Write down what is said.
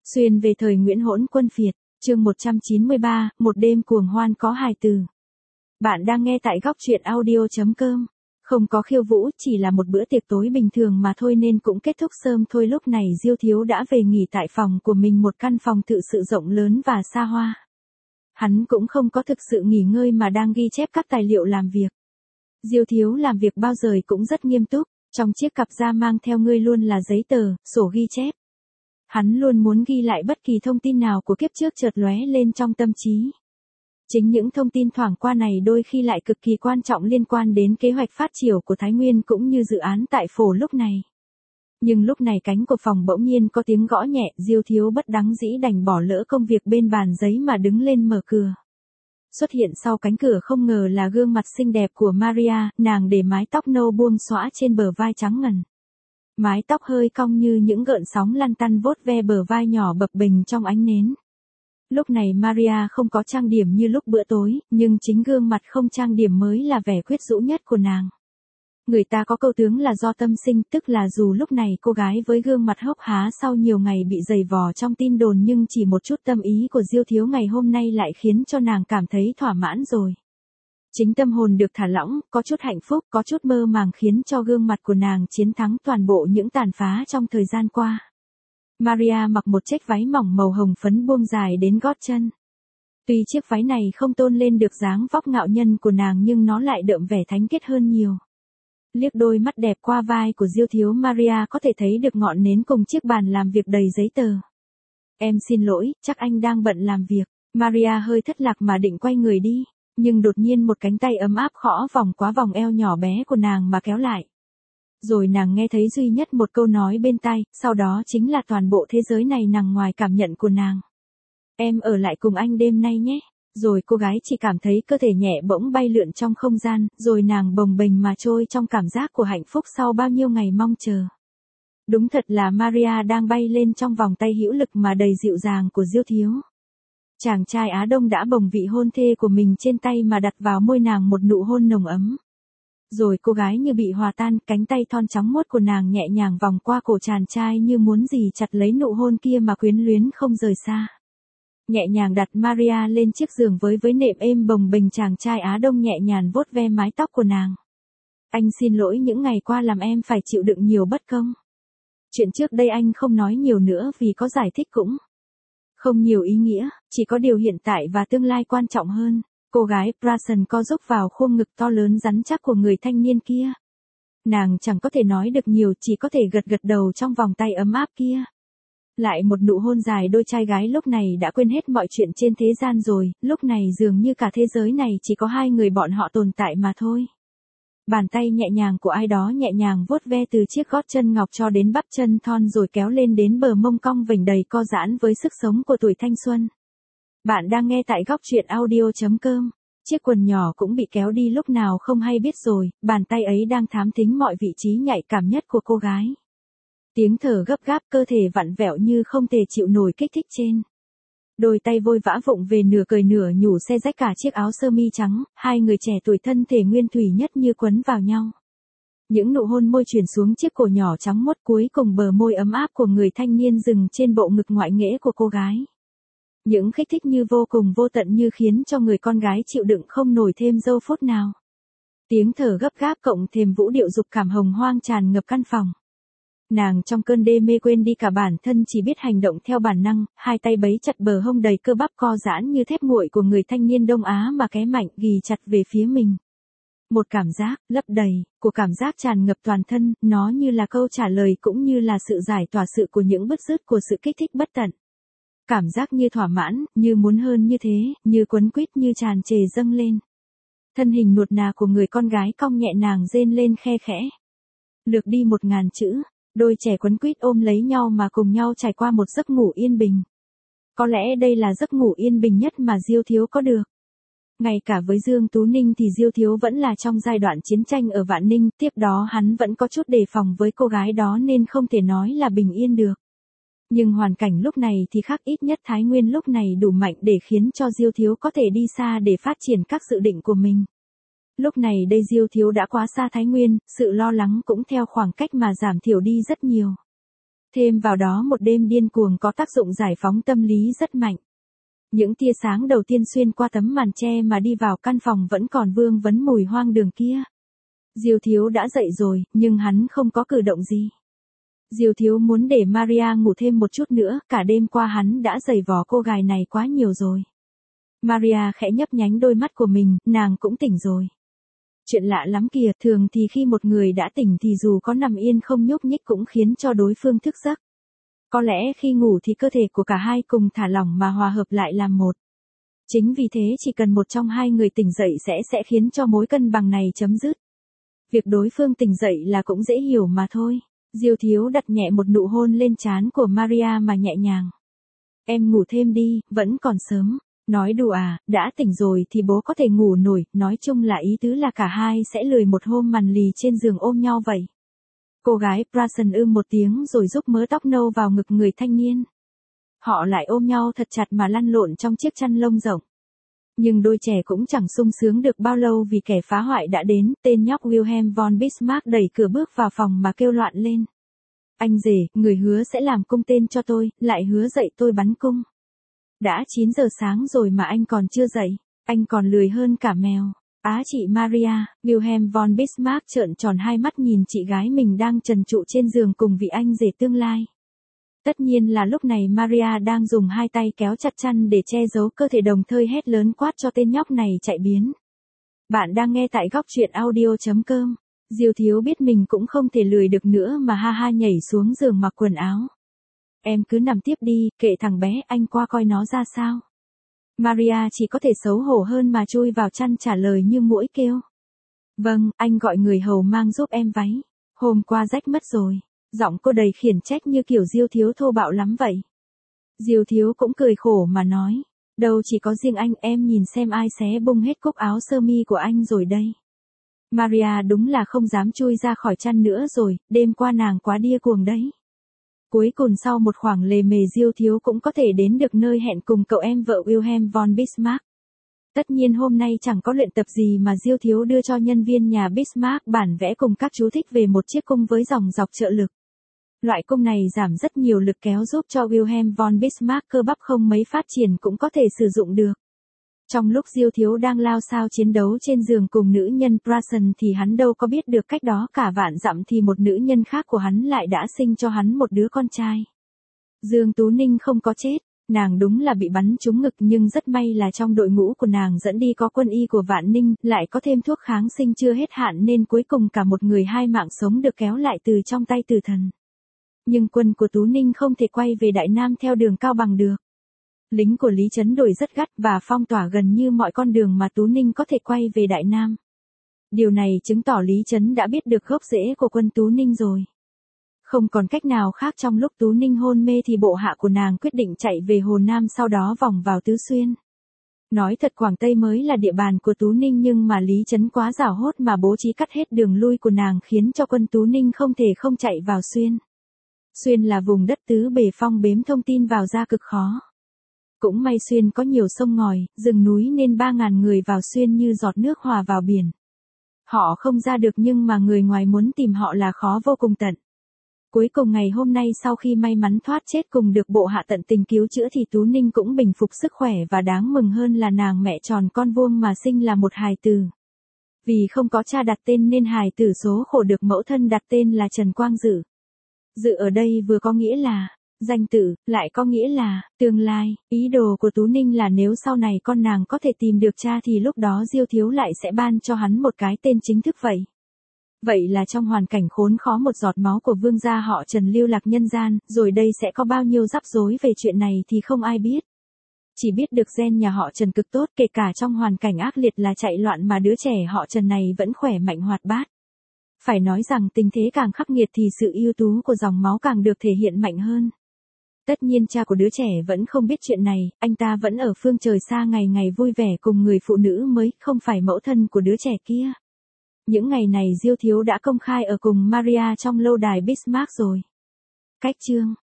Xuyên về thời Nguyễn Hỗn Quân Phiệt, chương 193, một đêm cuồng hoan có hài từ. Bạn đang nghe tại góc truyện audio.com. Không có khiêu vũ, chỉ là một bữa tiệc tối bình thường mà thôi nên cũng kết thúc sớm thôi. Lúc này Diêu Thiếu đã về nghỉ tại phòng của mình, một căn phòng thực sự rộng lớn và xa hoa. Hắn cũng không có thực sự nghỉ ngơi mà đang ghi chép các tài liệu làm việc. Diêu Thiếu làm việc bao giờ cũng rất nghiêm túc, trong chiếc cặp da mang theo ngươi luôn là giấy tờ, sổ ghi chép. Hắn luôn muốn ghi lại bất kỳ thông tin nào của kiếp trước chợt lóe lên trong tâm trí. Chính những thông tin thoảng qua này đôi khi lại cực kỳ quan trọng, liên quan đến kế hoạch phát triển của Thái Nguyên cũng như dự án tại phổ lúc này. Nhưng lúc này cánh của phòng bỗng nhiên có tiếng gõ nhẹ, Diêu Thiếu bất đắc dĩ đành bỏ lỡ công việc bên bàn giấy mà đứng lên mở cửa. Xuất hiện sau cánh cửa không ngờ là gương mặt xinh đẹp của Maria, nàng để mái tóc nâu buông xõa trên bờ vai trắng ngần. Mái tóc hơi cong như những gợn sóng lăn tăn vuốt ve bờ vai nhỏ bập bềnh trong ánh nến. Lúc này Maria không có trang điểm như lúc bữa tối, nhưng chính gương mặt không trang điểm mới là vẻ quyến rũ nhất của nàng. Người ta có câu tướng là do tâm sinh, tức là dù lúc này cô gái với gương mặt hốc há sau nhiều ngày bị giày vò trong tin đồn, nhưng chỉ một chút tâm ý của Diêu Thiếu ngày hôm nay lại khiến cho nàng cảm thấy thỏa mãn rồi. Chính tâm hồn được thả lỏng, có chút hạnh phúc, có chút mơ màng khiến cho gương mặt của nàng chiến thắng toàn bộ những tàn phá trong thời gian qua. Maria mặc một chiếc váy mỏng màu hồng phấn buông dài đến gót chân. Tuy chiếc váy này không tôn lên được dáng vóc ngạo nhân của nàng nhưng nó lại đượm vẻ thánh khiết hơn nhiều. Liếc đôi mắt đẹp qua vai của Diêu Thiếu, Maria có thể thấy được ngọn nến cùng chiếc bàn làm việc đầy giấy tờ. Em xin lỗi, chắc anh đang bận làm việc. Maria hơi thất lạc mà định quay người đi. Nhưng đột nhiên một cánh tay ấm áp khõ vòng qua vòng eo nhỏ bé của nàng mà kéo lại. Rồi nàng nghe thấy duy nhất một câu nói bên tai, sau đó chính là toàn bộ thế giới này nằm ngoài cảm nhận của nàng. Em ở lại cùng anh đêm nay nhé. Rồi cô gái chỉ cảm thấy cơ thể nhẹ bỗng bay lượn trong không gian, rồi nàng bồng bềnh mà trôi trong cảm giác của hạnh phúc sau bao nhiêu ngày mong chờ. Đúng thật là Maria đang bay lên trong vòng tay hữu lực mà đầy dịu dàng của Diêu Thiếu. Chàng trai Á Đông đã bồng vị hôn thê của mình trên tay mà đặt vào môi nàng một nụ hôn nồng ấm. Rồi cô gái như bị hòa tan, cánh tay thon trắng muốt của nàng nhẹ nhàng vòng qua cổ chàng trai như muốn gì chặt lấy nụ hôn kia mà quyến luyến không rời xa. Nhẹ nhàng đặt Maria lên chiếc giường với nệm êm bồng bềnh, chàng trai Á Đông nhẹ nhàng vuốt ve mái tóc của nàng. Anh xin lỗi những ngày qua làm em phải chịu đựng nhiều bất công. Chuyện trước đây anh không nói nhiều nữa vì có giải thích cũng không nhiều ý nghĩa, chỉ có điều hiện tại và tương lai quan trọng hơn. Cô gái Prasen co giúp vào khuôn ngực to lớn rắn chắc của người thanh niên kia. Nàng chẳng có thể nói được nhiều, chỉ có thể gật gật đầu trong vòng tay ấm áp kia. Lại một nụ hôn dài, đôi trai gái lúc này đã quên hết mọi chuyện trên thế gian rồi, lúc này dường như cả thế giới này chỉ có hai người bọn họ tồn tại mà thôi. Bàn tay nhẹ nhàng của ai đó nhẹ nhàng vuốt ve từ chiếc gót chân ngọc cho đến bắp chân thon rồi kéo lên đến bờ mông cong vểnh đầy co giãn với sức sống của tuổi thanh xuân. Bạn đang nghe tại góc truyện audio.com. Chiếc quần nhỏ cũng bị kéo đi lúc nào không hay biết rồi, bàn tay ấy đang thám thính mọi vị trí nhạy cảm nhất của cô gái. Tiếng thở gấp gáp, cơ thể vặn vẹo như không thể chịu nổi kích thích trên. Đôi tay vội vã vụng về nửa cười nửa nhủ xé rách cả chiếc áo sơ mi trắng, hai người trẻ tuổi thân thể nguyên thủy nhất như quấn vào nhau. Những nụ hôn môi chuyển xuống chiếc cổ nhỏ trắng muốt, cuối cùng bờ môi ấm áp của người thanh niên dừng trên bộ ngực ngoại nghễ của cô gái. Những kích thích như vô cùng vô tận như khiến cho người con gái chịu đựng không nổi thêm giây phút nào. Tiếng thở gấp gáp cộng thêm vũ điệu dục cảm hồng hoang tràn ngập căn phòng. Nàng trong cơn đê mê quên đi cả bản thân, chỉ biết hành động theo bản năng, hai tay bấy chặt bờ hông đầy cơ bắp co giãn như thép nguội của người thanh niên Đông Á mà ké mạnh ghì chặt về phía mình. Một cảm giác lấp đầy của cảm giác tràn ngập toàn thân, nó như là câu trả lời cũng như là sự giải tỏa sự của những bứt rứt của sự kích thích bất tận. Cảm giác như thỏa mãn, như muốn hơn như thế, như quấn quýt, như tràn trề dâng lên. Thân hình nuột nà của người con gái cong nhẹ, nàng rên lên khe khẽ. Lược đi 1000 chữ, đôi trẻ quấn quýt ôm lấy nhau mà cùng nhau trải qua một giấc ngủ yên bình. Có lẽ đây là giấc ngủ yên bình nhất mà Diêu Thiếu có được. Ngay cả với Dương Tú Ninh thì Diêu Thiếu vẫn là trong giai đoạn chiến tranh ở Vạn Ninh, tiếp đó hắn vẫn có chút đề phòng với cô gái đó nên không thể nói là bình yên được. Nhưng hoàn cảnh lúc này thì khác, ít nhất Thái Nguyên lúc này đủ mạnh để khiến cho Diêu Thiếu có thể đi xa để phát triển các dự định của mình. Lúc này đây Diêu Thiếu đã quá xa Thái Nguyên, sự lo lắng cũng theo khoảng cách mà giảm thiểu đi rất nhiều. Thêm vào đó một đêm điên cuồng có tác dụng giải phóng tâm lý rất mạnh. Những tia sáng đầu tiên xuyên qua tấm màn che mà đi vào căn phòng vẫn còn vương vấn mùi hoang đường kia. Diêu Thiếu đã dậy rồi, nhưng hắn không có cử động gì. Diêu Thiếu muốn để Maria ngủ thêm một chút nữa, cả đêm qua hắn đã giày vò cô gái này quá nhiều rồi. Maria khẽ nhấp nhánh đôi mắt của mình, nàng cũng tỉnh rồi. Chuyện lạ lắm kìa, thường thì khi một người đã tỉnh thì dù có nằm yên không nhúc nhích cũng khiến cho đối phương thức giấc. Có lẽ khi ngủ thì cơ thể của cả hai cùng thả lỏng mà hòa hợp lại làm một. Chính vì thế chỉ cần một trong hai người tỉnh dậy sẽ khiến cho mối cân bằng này chấm dứt. Việc đối phương tỉnh dậy là cũng dễ hiểu mà thôi. Diêu Thiếu đặt nhẹ một nụ hôn lên trán của Maria mà nhẹ nhàng. Em ngủ thêm đi, vẫn còn sớm. Nói đùa à, đã tỉnh rồi thì bố có thể ngủ nổi, nói chung là ý tứ là cả hai sẽ lười một hôm màn lì trên giường ôm nhau vậy. Cô gái Prasen một tiếng rồi rúc mớ tóc nâu vào ngực người thanh niên. Họ lại ôm nhau thật chặt mà lăn lộn trong chiếc chăn lông rộng. Nhưng đôi trẻ cũng chẳng sung sướng được bao lâu vì kẻ phá hoại đã đến, tên nhóc Wilhelm von Bismarck đẩy cửa bước vào phòng mà kêu loạn lên. Anh rể, người hứa sẽ làm cung tên cho tôi, lại hứa dạy tôi bắn cung. Đã 9 giờ sáng rồi mà anh còn chưa dậy, anh còn lười hơn cả mèo. Á chị Maria, Wilhelm von Bismarck trợn tròn hai mắt nhìn chị gái mình đang trần trụi trên giường cùng vị anh rể tương lai. Tất nhiên là lúc này Maria đang dùng hai tay kéo chặt chăn để che giấu cơ thể đồng thời hét lớn quát cho tên nhóc này chạy biến. Bạn đang nghe tại góc truyện audio.com. Diêu Thiếu biết mình cũng không thể lười được nữa mà ha ha nhảy xuống giường mặc quần áo. Em cứ nằm tiếp đi, kệ thằng bé, anh qua coi nó ra sao. Maria chỉ có thể xấu hổ hơn mà chui vào chăn trả lời như muỗi kêu. Vâng, anh gọi người hầu mang giúp em váy. Hôm qua rách mất rồi. Giọng cô đầy khiển trách như kiểu Diêu Thiếu thô bạo lắm vậy. Diêu Thiếu cũng cười khổ mà nói. Đâu chỉ có riêng anh, em nhìn xem ai xé bung hết cúc áo sơ mi của anh rồi đây. Maria đúng là không dám chui ra khỏi chăn nữa rồi, đêm qua nàng quá điên cuồng đấy. Cuối cùng sau một khoảng lề mề Diêu Thiếu cũng có thể đến được nơi hẹn cùng cậu em vợ Wilhelm von Bismarck. Tất nhiên hôm nay chẳng có luyện tập gì mà Diêu Thiếu đưa cho nhân viên nhà Bismarck bản vẽ cùng các chú thích về một chiếc cung với dòng dọc trợ lực. Loại cung này giảm rất nhiều lực kéo giúp cho Wilhelm von Bismarck cơ bắp không mấy phát triển cũng có thể sử dụng được. Trong lúc Diêu Thiếu đang lao sao chiến đấu trên giường cùng nữ nhân Prasen thì hắn đâu có biết được cách đó cả vạn dặm thì một nữ nhân khác của hắn lại đã sinh cho hắn một đứa con trai. Dương Tú Ninh không có chết, nàng đúng là bị bắn trúng ngực nhưng rất may là trong đội ngũ của nàng dẫn đi có quân y của Vạn Ninh, lại có thêm thuốc kháng sinh chưa hết hạn nên cuối cùng cả một người hai mạng sống được kéo lại từ trong tay tử thần. Nhưng quân của Tú Ninh không thể quay về Đại Nam theo đường Cao Bằng được. Lính của Lý Trấn đuổi rất gắt và phong tỏa gần như mọi con đường mà Tú Ninh có thể quay về Đại Nam. Điều này chứng tỏ Lý Trấn đã biết được gốc rễ của quân Tú Ninh rồi. Không còn cách nào khác trong lúc Tú Ninh hôn mê thì bộ hạ của nàng quyết định chạy về Hồ Nam sau đó vòng vào Tứ Xuyên. Nói thật Quảng Tây mới là địa bàn của Tú Ninh nhưng mà Lý Trấn quá giảo hốt mà bố trí cắt hết đường lui của nàng khiến cho quân Tú Ninh không thể không chạy vào Xuyên. Xuyên là vùng đất tứ bề phong bếm thông tin vào ra cực khó. Cũng may Xuyên có nhiều sông ngòi, rừng núi nên 3.000 người vào Xuyên như giọt nước hòa vào biển. Họ không ra được nhưng mà người ngoài muốn tìm họ là khó vô cùng tận. Cuối cùng ngày hôm nay sau khi may mắn thoát chết cùng được bộ hạ tận tình cứu chữa thì Tú Ninh cũng bình phục sức khỏe và đáng mừng hơn là nàng mẹ tròn con vuông mà sinh là một hài tử. Vì không có cha đặt tên nên hài tử số khổ được mẫu thân đặt tên là Trần Quang Dự. Dự ở đây vừa có nghĩa là danh tử, lại có nghĩa là tương lai. Ý đồ của Tú Ninh là nếu sau này con nàng có thể tìm được cha thì lúc đó Diêu Thiếu lại sẽ ban cho hắn một cái tên chính thức vậy. Vậy là trong hoàn cảnh khốn khó một giọt máu của vương gia họ Trần lưu lạc nhân gian, rồi đây sẽ có bao nhiêu rắc rối về chuyện này thì không ai biết. Chỉ biết được gen nhà họ Trần cực tốt, kể cả trong hoàn cảnh ác liệt là chạy loạn mà đứa trẻ họ Trần này vẫn khỏe mạnh hoạt bát. Phải nói rằng tình thế càng khắc nghiệt thì sự ưu tú của dòng máu càng được thể hiện mạnh hơn. Tất nhiên cha của đứa trẻ vẫn không biết chuyện này, anh ta vẫn ở phương trời xa ngày ngày vui vẻ cùng người phụ nữ mới không phải mẫu thân của đứa trẻ kia. Những ngày này Diêu Thiếu đã công khai ở cùng Maria trong lâu đài Bismarck rồi. Cách chương